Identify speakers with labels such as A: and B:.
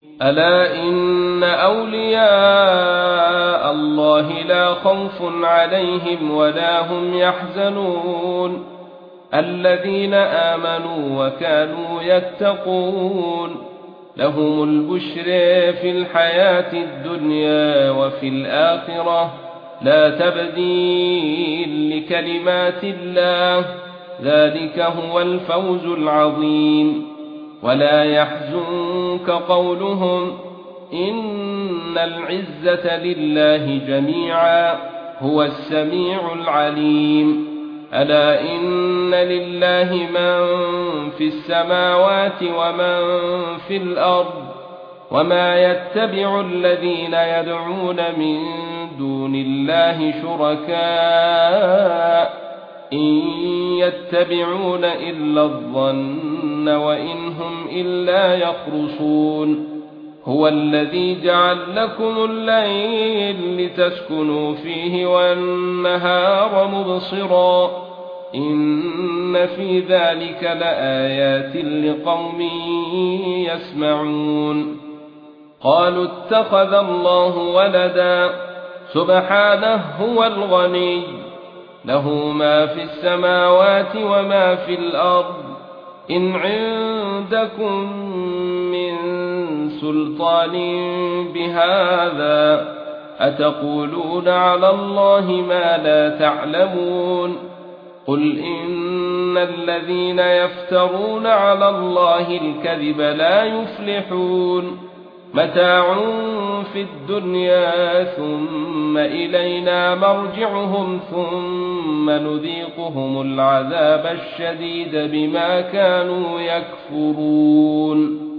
A: ألا إن أولياء الله لا خوف عليهم ولا هم يحزنون الذين آمنوا وكانوا يتقون لهم البشر في الحياة الدنيا وفي الآخرة لا تبديل لكلمات الله ذلك هو الفوز العظيم ولا يحزنك قولهم إن العزة لله جميعا هو السميع العليم ألا إن لله من في السماوات ومن في الأرض وما يتبع الذين يدعون من دون الله شركاء إن يتبعون إلا الظن وإن هم إلا يخرصون هو الذي جعل لكم الليل لتسكنوا فيه والنهار مبصرا إن في ذلك لآيات لقوم يسمعون قالوا اتخذ الله ولدا سبحانه هو الغني له ما في السماوات وما في الأرض إن عندكم من سلطان بهذا أتقولون على الله ما لا تعلمون قل إن الذين يفترون على الله الكذب لا يفلحون متاع في الدنيا ثم إلينا مرجعهم ثم نذيقهم العذاب الشديد بما كانوا يكفرون